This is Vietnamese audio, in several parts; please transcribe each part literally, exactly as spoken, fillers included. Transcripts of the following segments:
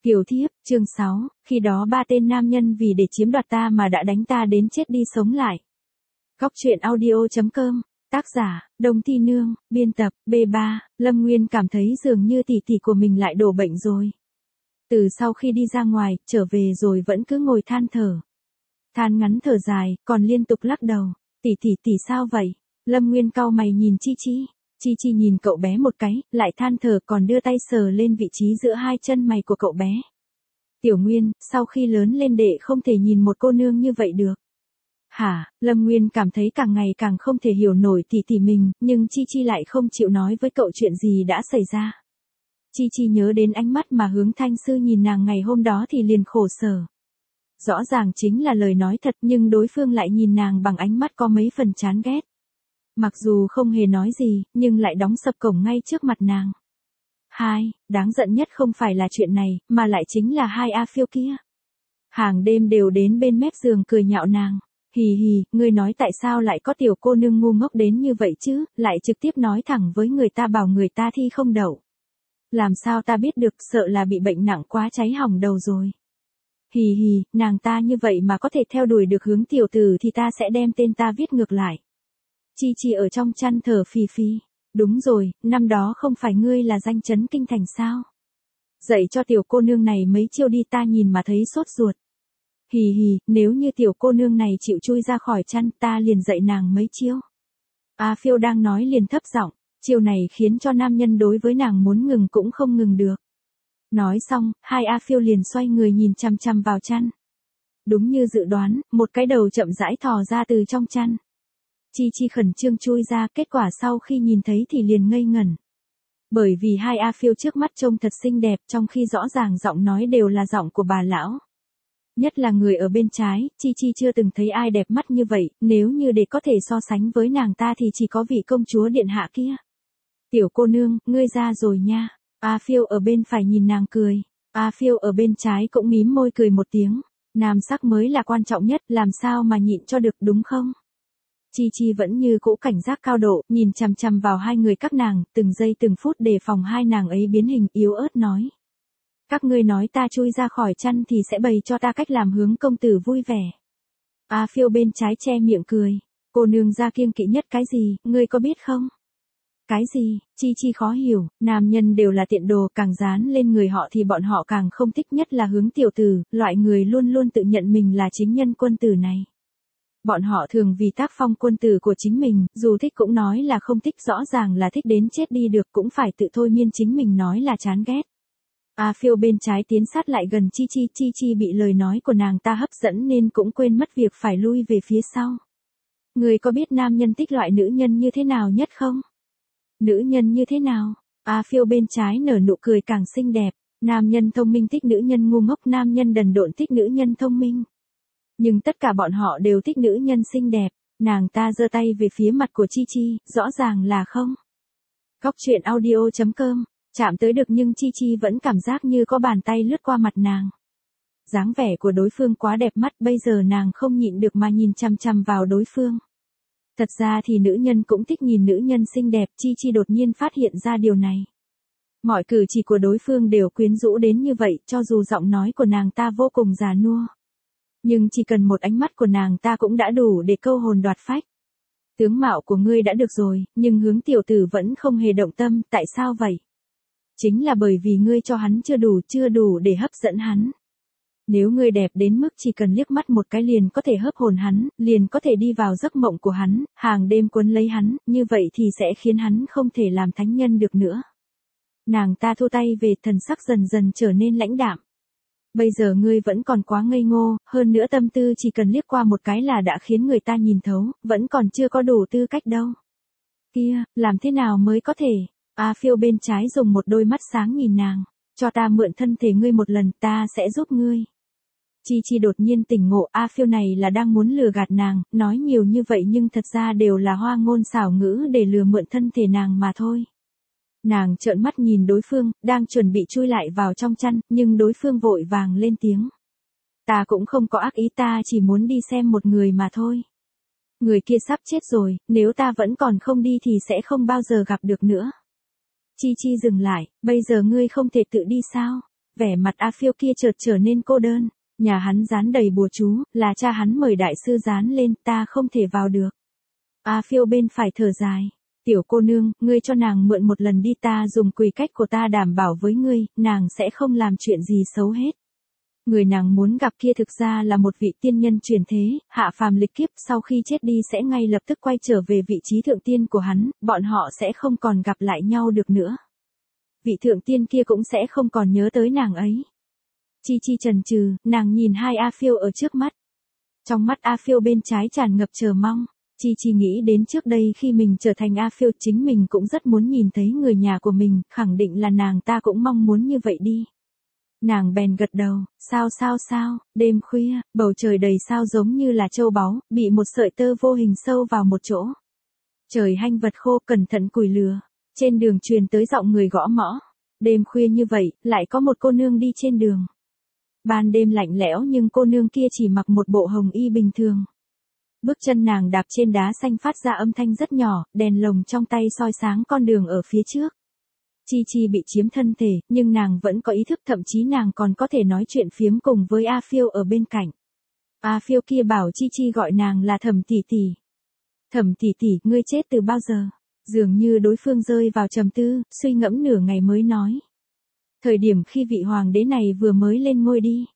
Kiều thiếp, chương sáu, khi đó ba tên nam nhân vì để chiếm đoạt ta mà đã đánh ta đến chết đi sống lại. Góc truyện audio.com, tác giả, Đông Thi Nương, biên tập, B ba, Lâm Nguyên cảm thấy dường như tỷ tỷ của mình lại đổ bệnh rồi. Từ sau khi đi ra ngoài, trở về rồi vẫn cứ ngồi than thở. Than ngắn thở dài, còn liên tục lắc đầu, tỷ tỷ tỷ sao vậy? Lâm Nguyên cau mày nhìn Chi Chi. Chi Chi nhìn cậu bé một cái, lại than thở còn đưa tay sờ lên vị trí giữa hai chân mày của cậu bé. Tiểu Nguyên, sau khi lớn lên đệ không thể nhìn một cô nương như vậy được. Hả, Lâm Nguyên cảm thấy càng ngày càng không thể hiểu nổi tỷ tỷ mình, nhưng Chi Chi lại không chịu nói với cậu chuyện gì đã xảy ra. Chi Chi nhớ đến ánh mắt mà Hướng Thanh Sư nhìn nàng ngày hôm đó thì liền khổ sở. Rõ ràng chính là lời nói thật nhưng đối phương lại nhìn nàng bằng ánh mắt có mấy phần chán ghét. Mặc dù không hề nói gì, nhưng lại đóng sập cổng ngay trước mặt nàng. Hai, đáng giận nhất không phải là chuyện này, mà lại chính là hai A Phiêu kia. Hàng đêm đều đến bên mép giường cười nhạo nàng. Hì hì, ngươi nói tại sao lại có tiểu cô nương ngu ngốc đến như vậy chứ, lại trực tiếp nói thẳng với người ta bảo người ta thi không đậu. Làm sao ta biết được, sợ là bị bệnh nặng quá cháy hỏng đầu rồi. Hì hì, nàng ta như vậy mà có thể theo đuổi được Hướng tiểu tử thì ta sẽ đem tên ta viết ngược lại. Chi Chi ở trong chăn thở phì phì. Đúng rồi, năm đó không phải ngươi là danh chấn kinh thành sao? Dạy cho tiểu cô nương này mấy chiêu đi, ta nhìn mà thấy sốt ruột. Hì hì, nếu như tiểu cô nương này chịu chui ra khỏi chăn ta liền dạy nàng mấy chiêu. A Phiêu đang nói liền thấp giọng, chiêu này khiến cho nam nhân đối với nàng muốn ngừng cũng không ngừng được. Nói xong, hai A Phiêu liền xoay người nhìn chằm chằm vào chăn. Đúng như dự đoán, một cái đầu chậm rãi thò ra từ trong chăn. Chi Chi khẩn trương chui ra, kết quả sau khi nhìn thấy thì liền ngây ngẩn. Bởi vì hai A Phiêu trước mắt trông thật xinh đẹp, trong khi rõ ràng giọng nói đều là giọng của bà lão. Nhất là người ở bên trái, Chi Chi chưa từng thấy ai đẹp mắt như vậy, nếu như để có thể so sánh với nàng ta thì chỉ có vị công chúa điện hạ kia. Tiểu cô nương, ngươi ra rồi nha. A Phiêu ở bên phải nhìn nàng cười. A Phiêu ở bên trái cũng mím môi cười một tiếng. Nam sắc mới là quan trọng nhất, làm sao mà nhịn cho được đúng không? Chi Chi vẫn như cũ cảnh giác cao độ, nhìn chằm chằm vào hai người các nàng, từng giây từng phút đề phòng hai nàng ấy biến hình, yếu ớt nói. Các ngươi nói ta chui ra khỏi chăn thì sẽ bày cho ta cách làm Hướng công tử vui vẻ. A Phiêu bên trái che miệng cười. Cô nương ra kiêng kỵ nhất cái gì, ngươi có biết không? Cái gì? Chi Chi khó hiểu, nam nhân đều là tiện đồ, càng dán lên người họ thì bọn họ càng không thích, nhất là Hướng tiểu tử, loại người luôn luôn tự nhận mình là chính nhân quân tử này. Bọn họ thường vì tác phong quân tử của chính mình, dù thích cũng nói là không thích, rõ ràng là thích đến chết đi được cũng phải tự thôi miên chính mình nói là chán ghét. A Phiêu bên trái tiến sát lại gần Chi Chi, Chi Chi bị lời nói của nàng ta hấp dẫn nên cũng quên mất việc phải lui về phía sau. Người có biết nam nhân thích loại nữ nhân như thế nào nhất không? Nữ nhân như thế nào? A Phiêu bên trái nở nụ cười càng xinh đẹp, nam nhân thông minh thích nữ nhân ngu ngốc, nam nhân đần độn thích nữ nhân thông minh. Nhưng tất cả bọn họ đều thích nữ nhân xinh đẹp, nàng ta giơ tay về phía mặt của Chi Chi, rõ ràng là không. Góc truyện audio.com, chạm tới được nhưng Chi Chi vẫn cảm giác như có bàn tay lướt qua mặt nàng. Dáng vẻ của đối phương quá đẹp mắt, bây giờ nàng không nhịn được mà nhìn chằm chằm vào đối phương. Thật ra thì nữ nhân cũng thích nhìn nữ nhân xinh đẹp, Chi Chi đột nhiên phát hiện ra điều này. Mọi cử chỉ của đối phương đều quyến rũ đến như vậy, cho dù giọng nói của nàng ta vô cùng già nua. Nhưng chỉ cần một ánh mắt của nàng ta cũng đã đủ để câu hồn đoạt phách. Tướng mạo của ngươi đã được rồi, nhưng Hướng tiểu tử vẫn không hề động tâm, tại sao vậy? Chính là bởi vì ngươi cho hắn chưa đủ, chưa đủ để hấp dẫn hắn. Nếu ngươi đẹp đến mức chỉ cần liếc mắt một cái liền có thể hấp hồn hắn, liền có thể đi vào giấc mộng của hắn, hàng đêm cuốn lấy hắn, như vậy thì sẽ khiến hắn không thể làm thánh nhân được nữa. Nàng ta thu tay về, thần sắc dần dần trở nên lãnh đạm. Bây giờ ngươi vẫn còn quá ngây ngô, hơn nữa tâm tư chỉ cần liếc qua một cái là đã khiến người ta nhìn thấu, vẫn còn chưa có đủ tư cách đâu. Kia, làm thế nào mới có thể? A Phiêu bên trái dùng một đôi mắt sáng nhìn nàng, cho ta mượn thân thể ngươi một lần, ta sẽ giúp ngươi. Chi Chi đột nhiên tỉnh ngộ, A Phiêu này là đang muốn lừa gạt nàng, nói nhiều như vậy nhưng thật ra đều là hoa ngôn xảo ngữ để lừa mượn thân thể nàng mà thôi. Nàng trợn mắt nhìn đối phương, đang chuẩn bị chui lại vào trong chăn, nhưng đối phương vội vàng lên tiếng. Ta cũng không có ác ý, ta chỉ muốn đi xem một người mà thôi. Người kia sắp chết rồi, nếu ta vẫn còn không đi thì sẽ không bao giờ gặp được nữa. Chi Chi dừng lại, bây giờ ngươi không thể tự đi sao? Vẻ mặt A Phiêu kia chợt trở nên cô đơn. Nhà hắn dán đầy bùa chú, là cha hắn mời đại sư dán lên, ta không thể vào được. A Phiêu bên phải thở dài. Tiểu cô nương, ngươi cho nàng mượn một lần đi, ta dùng quỷ cách của ta đảm bảo với ngươi, nàng sẽ không làm chuyện gì xấu hết. Người nàng muốn gặp kia thực ra là một vị tiên nhân truyền thế, hạ phàm lịch kiếp, sau khi chết đi sẽ ngay lập tức quay trở về vị trí thượng tiên của hắn, bọn họ sẽ không còn gặp lại nhau được nữa. Vị thượng tiên kia cũng sẽ không còn nhớ tới nàng ấy. Chi Chi chần chừ, nàng nhìn hai A Phiêu ở trước mắt. Trong mắt A Phiêu bên trái tràn ngập chờ mong. Chi Chi nghĩ đến trước đây khi mình trở thành A Phiêu, chính mình cũng rất muốn nhìn thấy người nhà của mình, khẳng định là nàng ta cũng mong muốn như vậy đi. Nàng bèn gật đầu, sao sao sao, đêm khuya, bầu trời đầy sao giống như là châu báu, bị một sợi tơ vô hình sâu vào một chỗ. Trời hanh vật khô, cẩn thận củi lửa, trên đường truyền tới giọng người gõ mõ. Đêm khuya như vậy, lại có một cô nương đi trên đường. Ban đêm lạnh lẽo nhưng cô nương kia chỉ mặc một bộ hồng y bình thường. Bước chân nàng đạp trên đá xanh phát ra âm thanh rất nhỏ, đèn lồng trong tay soi sáng con đường ở phía trước. Chi Chi bị chiếm thân thể, nhưng nàng vẫn có ý thức, thậm chí nàng còn có thể nói chuyện phiếm cùng với A Phiêu ở bên cạnh. A Phiêu kia bảo Chi Chi gọi nàng là Thẩm tỷ tỷ. Thẩm tỷ tỷ, ngươi chết từ bao giờ? Dường như đối phương rơi vào trầm tư, suy ngẫm nửa ngày mới nói. Thời điểm khi vị hoàng đế này vừa mới lên ngôi đi.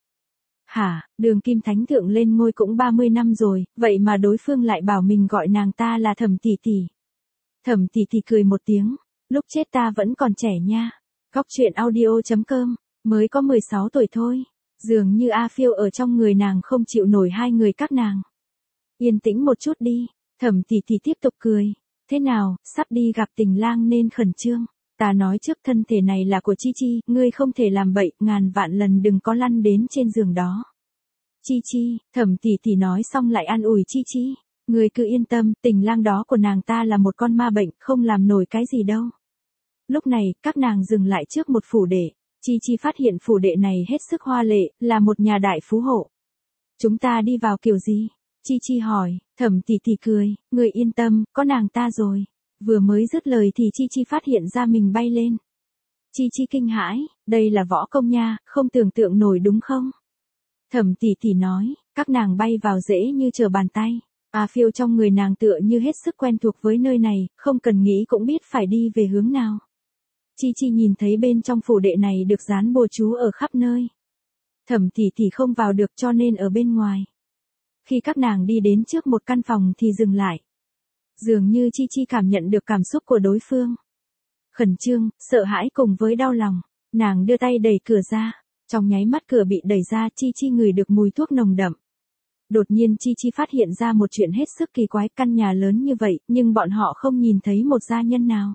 Hả, Đường Kim Thánh Thượng lên ngôi cũng ba mươi năm rồi, vậy mà đối phương lại bảo mình gọi nàng ta là Thẩm tỷ tỷ. Thẩm tỷ tỷ cười một tiếng, lúc chết ta vẫn còn trẻ nha. Góc truyện audio chấm com, mới có mười sáu tuổi thôi. Dường như A Phiêu ở trong người nàng không chịu nổi hai người các nàng. Yên tĩnh một chút đi, Thẩm tỷ tỷ tiếp tục cười. Thế nào, sắp đi gặp tình lang nên khẩn trương. Ta nói trước, thân thể này là của Chi Chi, ngươi không thể làm bậy, ngàn vạn lần đừng có lăn đến trên giường đó. Chi Chi, Thẩm tỷ tỷ nói xong lại an ủi Chi Chi. Ngươi cứ yên tâm, tình lang đó của nàng ta là một con ma bệnh, không làm nổi cái gì đâu. Lúc này, các nàng dừng lại trước một phủ đệ. Chi Chi phát hiện phủ đệ này hết sức hoa lệ, là một nhà đại phú hộ. Chúng ta đi vào kiểu gì? Chi Chi hỏi. Thẩm tỷ tỷ cười, ngươi yên tâm, có nàng ta rồi. Vừa mới dứt lời thì Chi Chi phát hiện ra mình bay lên. Chi Chi kinh hãi, đây là võ công nha, không tưởng tượng nổi đúng không? Thẩm tỷ tỷ nói, các nàng bay vào dễ như trở bàn tay. A Phiêu trong người nàng tựa như hết sức quen thuộc với nơi này, không cần nghĩ cũng biết phải đi về hướng nào. Chi Chi nhìn thấy bên trong phủ đệ này được dán bùa chú ở khắp nơi. Thẩm tỷ tỷ không vào được cho nên ở bên ngoài. Khi các nàng đi đến trước một căn phòng thì dừng lại. Dường như Chi Chi cảm nhận được cảm xúc của đối phương. Khẩn trương, sợ hãi cùng với đau lòng. Nàng đưa tay đẩy cửa ra. Trong nháy mắt cửa bị đẩy ra, Chi Chi ngửi được mùi thuốc nồng đậm. Đột nhiên Chi Chi phát hiện ra một chuyện hết sức kỳ quái, căn nhà lớn như vậy, nhưng bọn họ không nhìn thấy một gia nhân nào.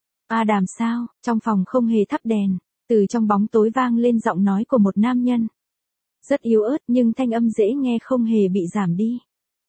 A Đàm sao, trong phòng không hề thắp đèn, từ trong bóng tối vang lên giọng nói của một nam nhân. Rất yếu ớt nhưng thanh âm dễ nghe không hề bị giảm đi.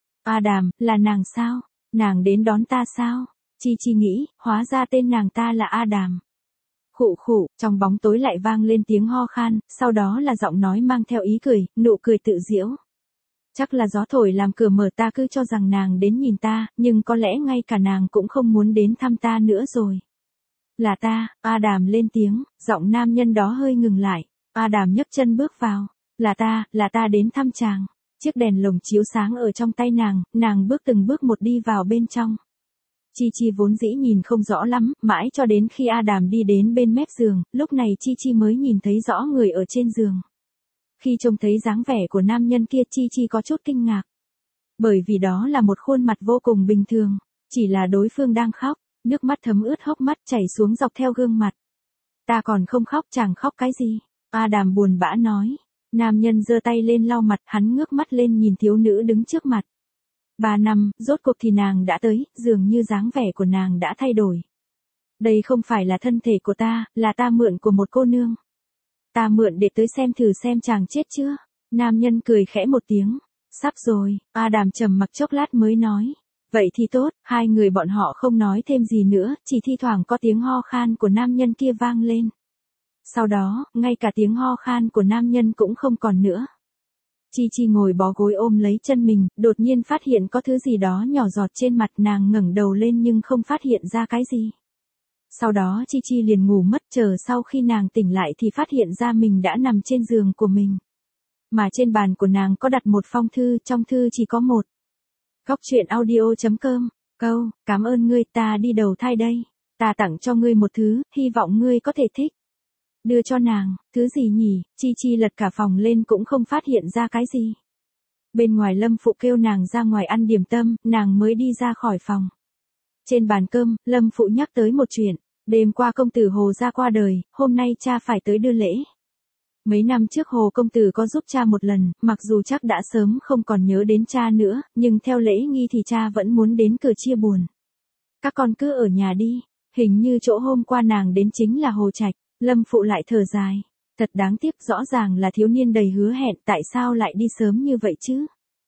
A Đàm, là nàng sao? Nàng đến đón ta sao? Chi Chi nghĩ, hóa ra tên nàng ta là A Đàm. Khụ khụ, trong bóng tối lại vang lên tiếng ho khan, sau đó là giọng nói mang theo ý cười, nụ cười tự giễu. Chắc là gió thổi làm cửa mở, ta cứ cho rằng nàng đến nhìn ta, nhưng có lẽ ngay cả nàng cũng không muốn đến thăm ta nữa rồi. Là ta, A Đàm lên tiếng, giọng nam nhân đó hơi ngừng lại. A Đàm nhấc chân bước vào. Là ta, là ta đến thăm chàng. Chiếc đèn lồng chiếu sáng ở trong tay nàng, nàng bước từng bước một đi vào bên trong. Chi Chi vốn dĩ nhìn không rõ lắm, mãi cho đến khi A Đàm đi đến bên mép giường, lúc này Chi Chi mới nhìn thấy rõ người ở trên giường. Khi trông thấy dáng vẻ của nam nhân kia, Chi Chi có chút kinh ngạc. Bởi vì đó là một khuôn mặt vô cùng bình thường, chỉ là đối phương đang khóc, nước mắt thấm ướt hốc mắt chảy xuống dọc theo gương mặt. Ta còn không khóc, chàng khóc cái gì? A Đàm buồn bã nói. Nam nhân giơ tay lên lau mặt, hắn ngước mắt lên nhìn thiếu nữ đứng trước mặt. Ba năm, rốt cuộc thì nàng đã tới, dường như dáng vẻ của nàng đã thay đổi. Đây không phải là thân thể của ta, là ta mượn của một cô nương. Ta mượn để tới xem thử xem chàng chết chưa. Nam nhân cười khẽ một tiếng. Sắp rồi, A Đàm trầm mặc chốc lát mới nói. Vậy thì tốt, hai người bọn họ không nói thêm gì nữa, chỉ thi thoảng có tiếng ho khan của nam nhân kia vang lên. Sau đó, ngay cả tiếng ho khan của nam nhân cũng không còn nữa. Chi Chi ngồi bó gối ôm lấy chân mình, đột nhiên phát hiện có thứ gì đó nhỏ giọt trên mặt, nàng ngẩng đầu lên nhưng không phát hiện ra cái gì. Sau đó Chi Chi liền ngủ mất, chờ sau khi nàng tỉnh lại thì phát hiện ra mình đã nằm trên giường của mình. Mà trên bàn của nàng có đặt một phong thư, trong thư chỉ có một. Góc truyện audio.com, câu, cảm ơn ngươi, ta đi đầu thai đây. Ta tặng cho ngươi một thứ, hy vọng ngươi có thể thích. Đưa cho nàng, thứ gì nhỉ? Chi Chi lật cả phòng lên cũng không phát hiện ra cái gì. Bên ngoài Lâm Phụ kêu nàng ra ngoài ăn điểm tâm, nàng mới đi ra khỏi phòng. Trên bàn cơm, Lâm Phụ nhắc tới một chuyện. Đêm qua công tử Hồ gia qua đời, hôm nay cha phải tới đưa lễ. Mấy năm trước Hồ công tử có giúp cha một lần, mặc dù chắc đã sớm không còn nhớ đến cha nữa, nhưng theo lễ nghi thì cha vẫn muốn đến cửa chia buồn. Các con cứ ở nhà đi, hình như chỗ hôm qua nàng đến chính là Hồ Trạch. Lâm Phụ lại thở dài. Thật đáng tiếc, rõ ràng là thiếu niên đầy hứa hẹn, tại sao lại đi sớm như vậy chứ?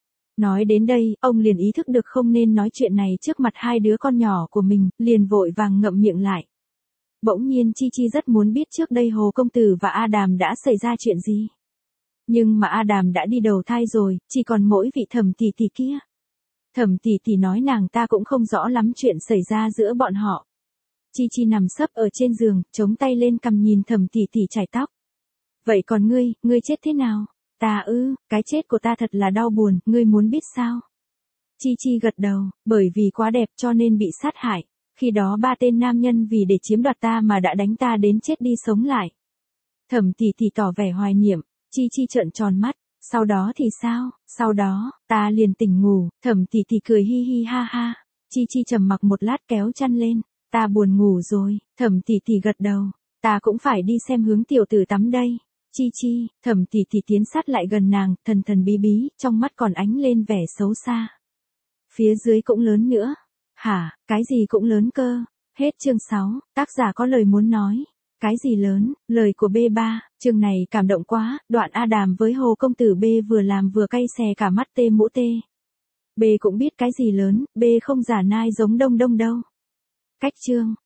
Nói đến đây, ông liền ý thức được không nên nói chuyện này trước mặt hai đứa con nhỏ của mình, liền vội vàng ngậm miệng lại. Bỗng nhiên Chi Chi rất muốn biết trước đây Hồ công tử và Adam đã xảy ra chuyện gì. Nhưng mà Adam đã đi đầu thai rồi, chỉ còn mỗi vị Thẩm tỷ tỷ kia. Thẩm tỷ tỷ nói nàng ta cũng không rõ lắm chuyện xảy ra giữa bọn họ. Chi Chi nằm sấp ở trên giường, chống tay lên cằm nhìn Thẩm tỷ tỷ chải tóc. Vậy còn ngươi, ngươi chết thế nào? Ta ư, cái chết của ta thật là đau buồn, ngươi muốn biết sao? Chi Chi gật đầu, bởi vì quá đẹp cho nên bị sát hại. Khi đó ba tên nam nhân vì để chiếm đoạt ta mà đã đánh ta đến chết đi sống lại. Thẩm tỷ tỷ tỏ vẻ hoài niệm, Chi Chi trợn tròn mắt, sau đó thì sao? Sau đó, ta liền tỉnh ngủ, Thẩm tỷ tỷ cười hi hi ha ha. Chi Chi trầm mặc một lát kéo chăn lên, ta buồn ngủ rồi, Thẩm tỷ tỷ gật đầu, ta cũng phải đi xem hướng tiểu tử tắm đây. Chi Chi, Thẩm tỷ tỷ tiến sát lại gần nàng, thần thần bí bí, trong mắt còn ánh lên vẻ xấu xa. Phía dưới cũng lớn nữa. Hả, cái gì cũng lớn cơ. Hết chương sáu, tác giả có lời muốn nói. Cái gì lớn, lời của B ba, chương này cảm động quá, đoạn Adam với Hồ công tử B vừa làm vừa cay xè cả mắt tê mũ tê. B cũng biết cái gì lớn, B không giả nai giống Đông Đông đâu. Cách chương.